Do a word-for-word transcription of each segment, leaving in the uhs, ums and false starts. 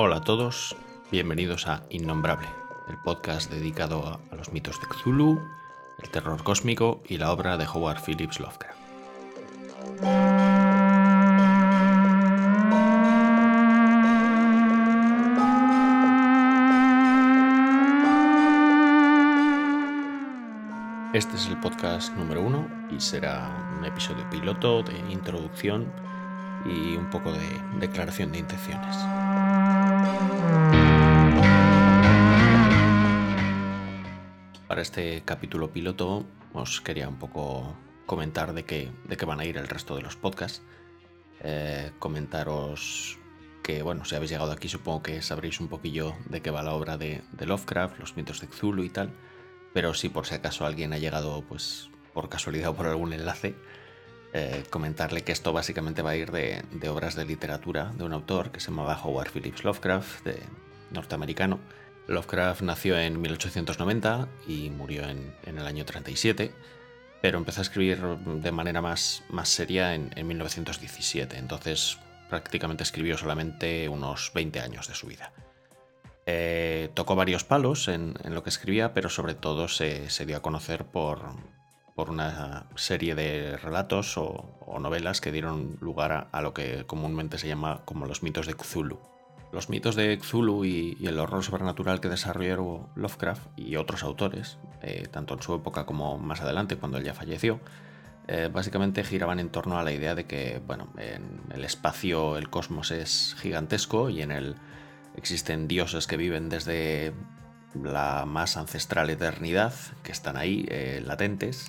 Hola a todos, bienvenidos a Innombrable, el podcast dedicado a, a los mitos de Cthulhu, el terror cósmico y la obra de Howard Phillips Lovecraft. Este es el podcast número uno y será un episodio piloto de introducción y un poco de declaración de intenciones. Para este capítulo piloto os quería un poco comentar de qué, de qué van a ir el resto de los podcasts. Eh, comentaros que, bueno, si habéis llegado aquí supongo que sabréis un poquillo de qué va la obra de, de Lovecraft, los mitos de Cthulhu y tal. Pero si por si acaso alguien ha llegado pues por casualidad o por algún enlace, eh, comentarle que esto básicamente va a ir de, de obras de literatura de un autor que se llamaba Howard Phillips Lovecraft, de norteamericano. Lovecraft nació en mil ochocientos noventa y murió en, en el año treinta y siete, pero empezó a escribir de manera más, más seria en, en mil novecientos diecisiete, entonces prácticamente escribió solamente unos veinte años de su vida. Eh, tocó varios palos en, en lo que escribía, pero sobre todo se, se dio a conocer por, por una serie de relatos o, o novelas que dieron lugar a, a lo que comúnmente se llama como los mitos de Cthulhu. Los mitos de Cthulhu y, y el horror sobrenatural que desarrolló Lovecraft y otros autores, eh, tanto en su época como más adelante, cuando él ya falleció, eh, básicamente giraban en torno a la idea de que, bueno, en el espacio el cosmos es gigantesco y en él existen dioses que viven desde la más ancestral eternidad, que están ahí, eh, latentes.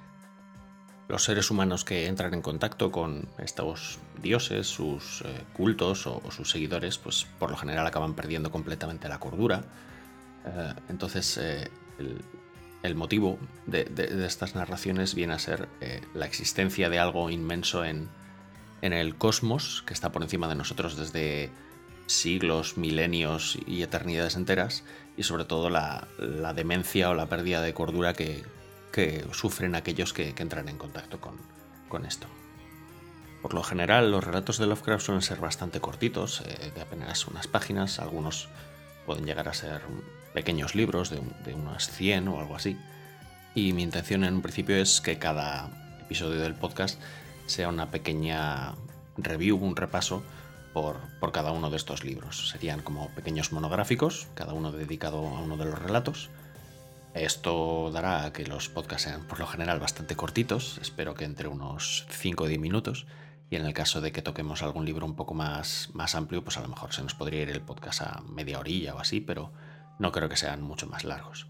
Los seres humanos que entran en contacto con estos dioses, sus eh, cultos o, o sus seguidores, pues por lo general acaban perdiendo completamente la cordura. Eh, entonces, eh, el, el motivo de, de, de estas narraciones viene a ser eh, la existencia de algo inmenso en, en el cosmos, que está por encima de nosotros desde siglos, milenios y eternidades enteras, y sobre todo la, la demencia o la pérdida de cordura que, que sufren aquellos que, que entran en contacto con, con esto. Por lo general, los relatos de Lovecraft suelen ser bastante cortitos, eh, de apenas unas páginas, algunos pueden llegar a ser pequeños libros de, de unas cien o algo así, y mi intención en un principio es que cada episodio del podcast sea una pequeña review, un repaso Por, por cada uno de estos libros. Serían como pequeños monográficos, cada uno dedicado a uno de los relatos. Esto dará a que los podcasts sean por lo general bastante cortitos, espero que entre unos cinco o diez minutos, y en el caso de que toquemos algún libro un poco más, más amplio, pues a lo mejor se nos podría ir el podcast a media horilla o así, pero no creo que sean mucho más largos.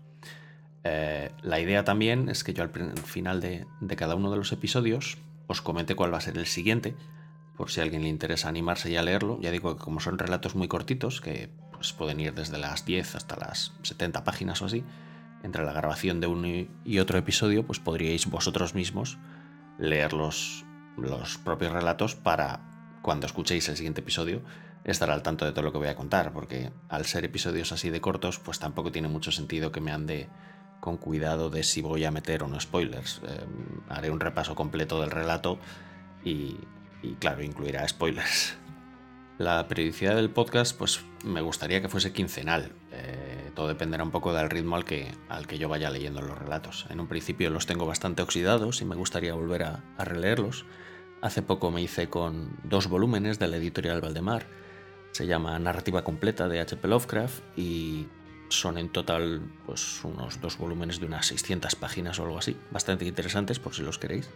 Eh, la idea también es que yo al final de, de cada uno de los episodios os comente cuál va a ser el siguiente, por si a alguien le interesa animarse ya a leerlo. Ya digo que como son relatos muy cortitos, que pues pueden ir desde las diez hasta las setenta páginas o así, entre la grabación de uno y otro episodio, pues podríais vosotros mismos leer los, los propios relatos para, cuando escuchéis el siguiente episodio, estar al tanto de todo lo que voy a contar, porque al ser episodios así de cortos, pues tampoco tiene mucho sentido que me ande con cuidado de si voy a meter o no spoilers. Eh, haré un repaso completo del relato y... y claro, incluirá spoilers. La periodicidad del podcast, pues me gustaría que fuese quincenal. Eh, todo dependerá un poco del ritmo al que, al que yo vaya leyendo los relatos. En un principio los tengo bastante oxidados y me gustaría volver a, a releerlos. Hace poco me hice con dos volúmenes de la editorial Valdemar. Se llama Narrativa Completa de H P Lovecraft y son en total pues unos dos volúmenes de unas seiscientas páginas o algo así. Bastante interesantes por si los queréis.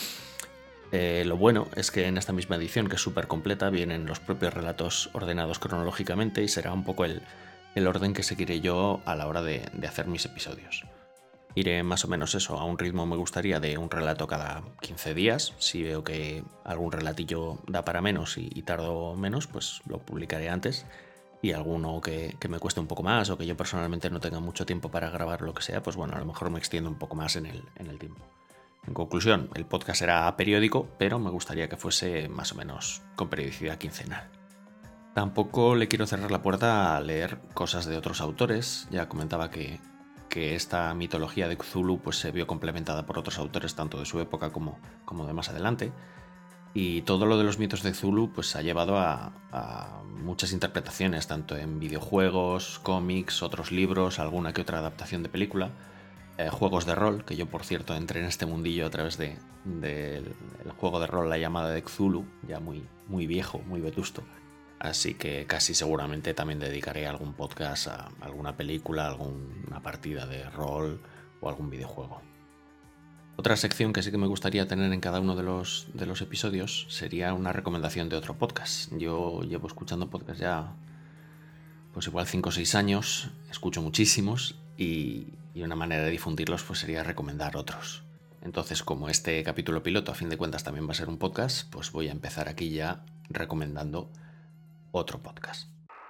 Eh, lo bueno es que en esta misma edición, que es súper completa, vienen los propios relatos ordenados cronológicamente y será un poco el, el orden que seguiré yo a la hora de, de hacer mis episodios. Iré más o menos eso, a un ritmo me gustaría de un relato cada quince días. Si veo que algún relatillo da para menos y, y tardo menos, pues lo publicaré antes. Y alguno que, que me cueste un poco más o que yo personalmente no tenga mucho tiempo para grabar lo que sea, pues bueno, a lo mejor me extiendo un poco más en el, en el tiempo. En conclusión, el podcast será periódico, pero me gustaría que fuese más o menos con periodicidad quincenal. Tampoco le quiero cerrar la puerta a leer cosas de otros autores. Ya comentaba que, que esta mitología de Cthulhu pues, se vio complementada por otros autores tanto de su época como, como de más adelante. Y todo lo de los mitos de Cthulhu pues ha llevado a, a muchas interpretaciones, tanto en videojuegos, cómics, otros libros, alguna que otra adaptación de película, eh, juegos de rol, que yo por cierto entré en este mundillo a través de, de, del juego de rol La Llamada de Cthulhu, ya muy, muy viejo, muy vetusto. Así que casi seguramente también dedicaré algún podcast a alguna película, alguna partida de rol o algún videojuego. Otra sección que sí que me gustaría tener en cada uno de los, de los episodios sería una recomendación de otro podcast. Yo llevo escuchando podcasts ya pues igual cinco o seis años, escucho muchísimos y, y una manera de difundirlos pues sería recomendar otros. Entonces, como este capítulo piloto a fin de cuentas también va a ser un podcast, pues voy a empezar aquí ya recomendando otro podcast.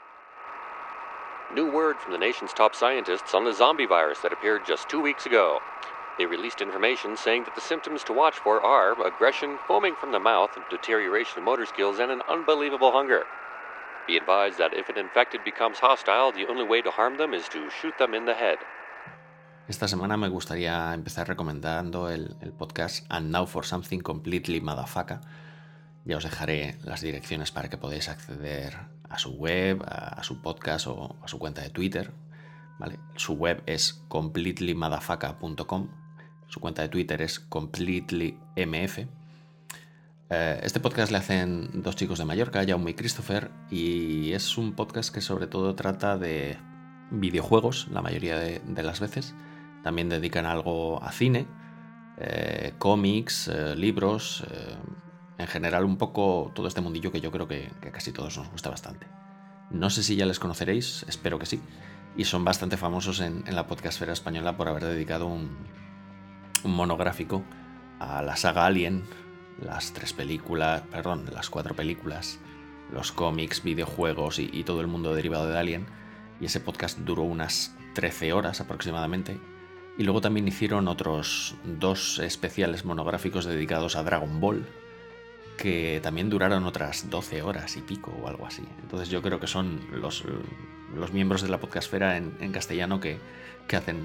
New word from the nation's top scientists on the zombie virus that appeared just two weeks ago. They released information saying that the symptoms to watch for are aggression, foaming from the mouth, deterioration of motor skills, and an unbelievable hunger. Be advised that if an infected becomes hostile, the only way to harm them is to shoot them in the head. Esta semana me gustaría empezar recomendando el, el podcast And Now for Something Completely Motherfucker. Ya os dejaré las direcciones para que podáis acceder a su web, a, a su podcast o a su cuenta de Twitter. ¿Vale? Su web es completely motherfucker punto com. Su cuenta de Twitter es completely.mf. Eh, este podcast le hacen dos chicos de Mallorca, Jaume y Christopher, y es un podcast que sobre todo trata de videojuegos, la mayoría de, de las veces. También dedican algo a cine, eh, cómics, eh, libros, eh, en general un poco todo este mundillo que yo creo que, que a casi todos nos gusta bastante. No sé si ya les conoceréis, espero que sí, y son bastante famosos en, en la podcastfera española por haber dedicado un, un monográfico a la saga Alien, las tres películas, perdón, las cuatro películas, los cómics, videojuegos y, y todo el mundo derivado de Alien, y ese podcast duró unas trece horas aproximadamente. Y luego también hicieron otros dos especiales monográficos dedicados a Dragon Ball, que también duraron otras doce horas y pico o algo así. Entonces yo creo que son los, los miembros de la podcastfera en, en castellano que, que hacen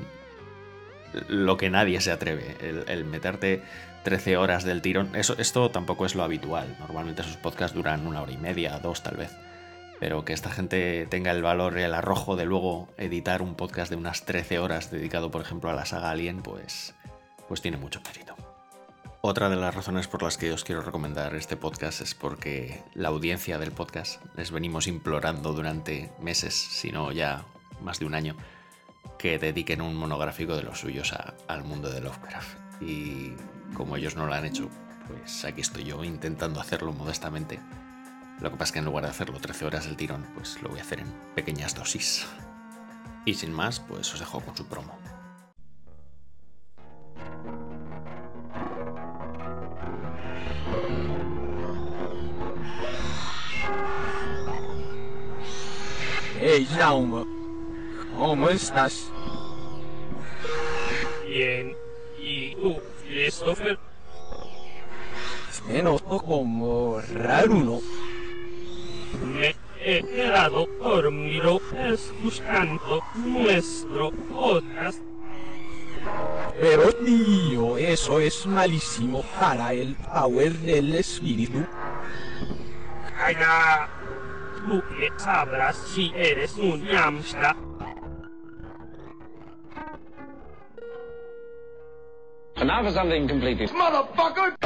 lo que nadie se atreve, el, el meterte trece horas del tirón. Eso, esto tampoco es lo habitual, normalmente esos podcasts duran una hora y media, dos tal vez. Pero que esta gente tenga el valor y el arrojo de luego editar un podcast de unas trece horas dedicado, por ejemplo, a la saga Alien, pues, pues tiene mucho mérito. Otra de las razones por las que os quiero recomendar este podcast es porque la audiencia del podcast les venimos implorando durante meses, si no ya más de un año, que dediquen un monográfico de los suyos a, al mundo de Lovecraft. Y como ellos no lo han hecho, pues aquí estoy yo intentando hacerlo modestamente. Lo que pasa es que en lugar de hacerlo trece horas del tirón, pues lo voy a hacer en pequeñas dosis. Y sin más, pues os dejo con su promo. Hey, Jaume, ¿cómo estás? Bien. ¿Y tú, Christopher? Me noto como raro, ¿no? Me he quedado dormido escuchando nuestro podcast. Pero tío, eso es malísimo para el power del espíritu. Calla. Tú que sabrás si eres un yamsta. And now for something completely... ¡Motherfucker!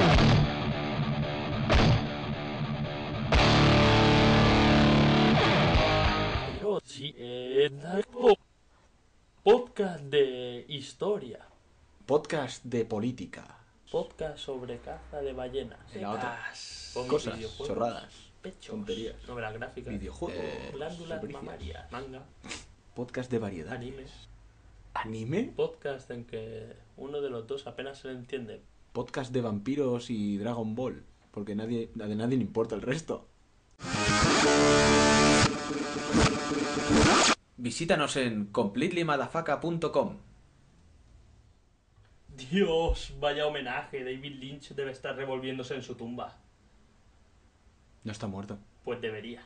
Pero sí, eh, po- podcast de historia, Podcast de política. podcast sobre caza de ballenas, La otra. con Cosas, videojuegos, chorradas, pechos, tonterías. novelas gráficas, Videojuegos. eh, glándulas superficies. mamarias, manga, Podcast de variedad. animes, ¿Anime? podcast en que uno de los dos apenas se le entiende. Podcast de vampiros y Dragon Ball. Porque nadie, a nadie le importa el resto. Visítanos en completely motherfucker punto com. Dios, vaya homenaje, David Lynch debe estar revolviéndose en su tumba. No está muerto. Pues debería.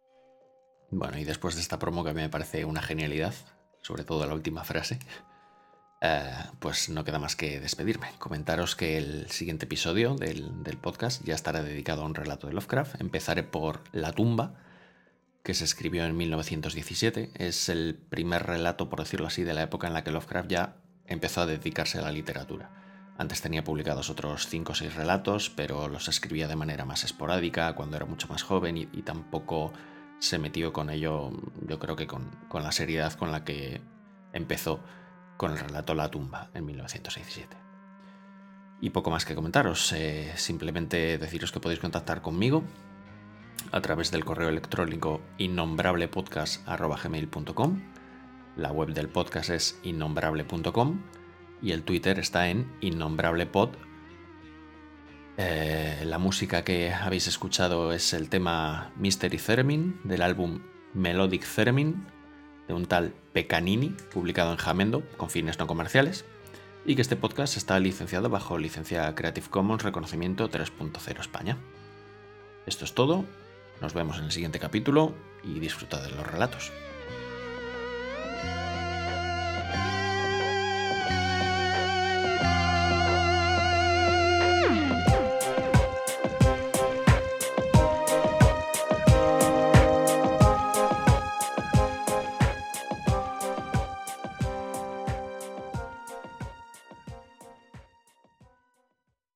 Bueno, y después de esta promo que a mí me parece una genialidad, sobre todo la última frase, eh, pues no queda más que despedirme. Comentaros que el siguiente episodio del, del podcast ya estará dedicado a un relato de Lovecraft. Empezaré por La tumba, que se escribió en mil novecientos diecisiete. Es el primer relato, por decirlo así, de la época en la que Lovecraft ya empezó a dedicarse a la literatura. Antes tenía publicados otros cinco o seis relatos, pero los escribía de manera más esporádica, cuando era mucho más joven, y, y tampoco se metió con ello, yo creo que con, con la seriedad con la que empezó con el relato La tumba en mil novecientos diecisiete. Y poco más que comentaros, eh, simplemente deciros que podéis contactar conmigo a través del correo electrónico innombrablepodcast arroba gmail punto com. La web del podcast es innombrable punto com y el Twitter está en innombrablepod. Eh, la música que habéis escuchado es el tema Mystery Theremin del álbum Melodic Theremin de un tal Pecanini, publicado en Jamendo con fines no comerciales, y que este podcast está licenciado bajo licencia Creative Commons Reconocimiento tres punto cero España. Esto es todo, nos vemos en el siguiente capítulo y disfrutad de los relatos.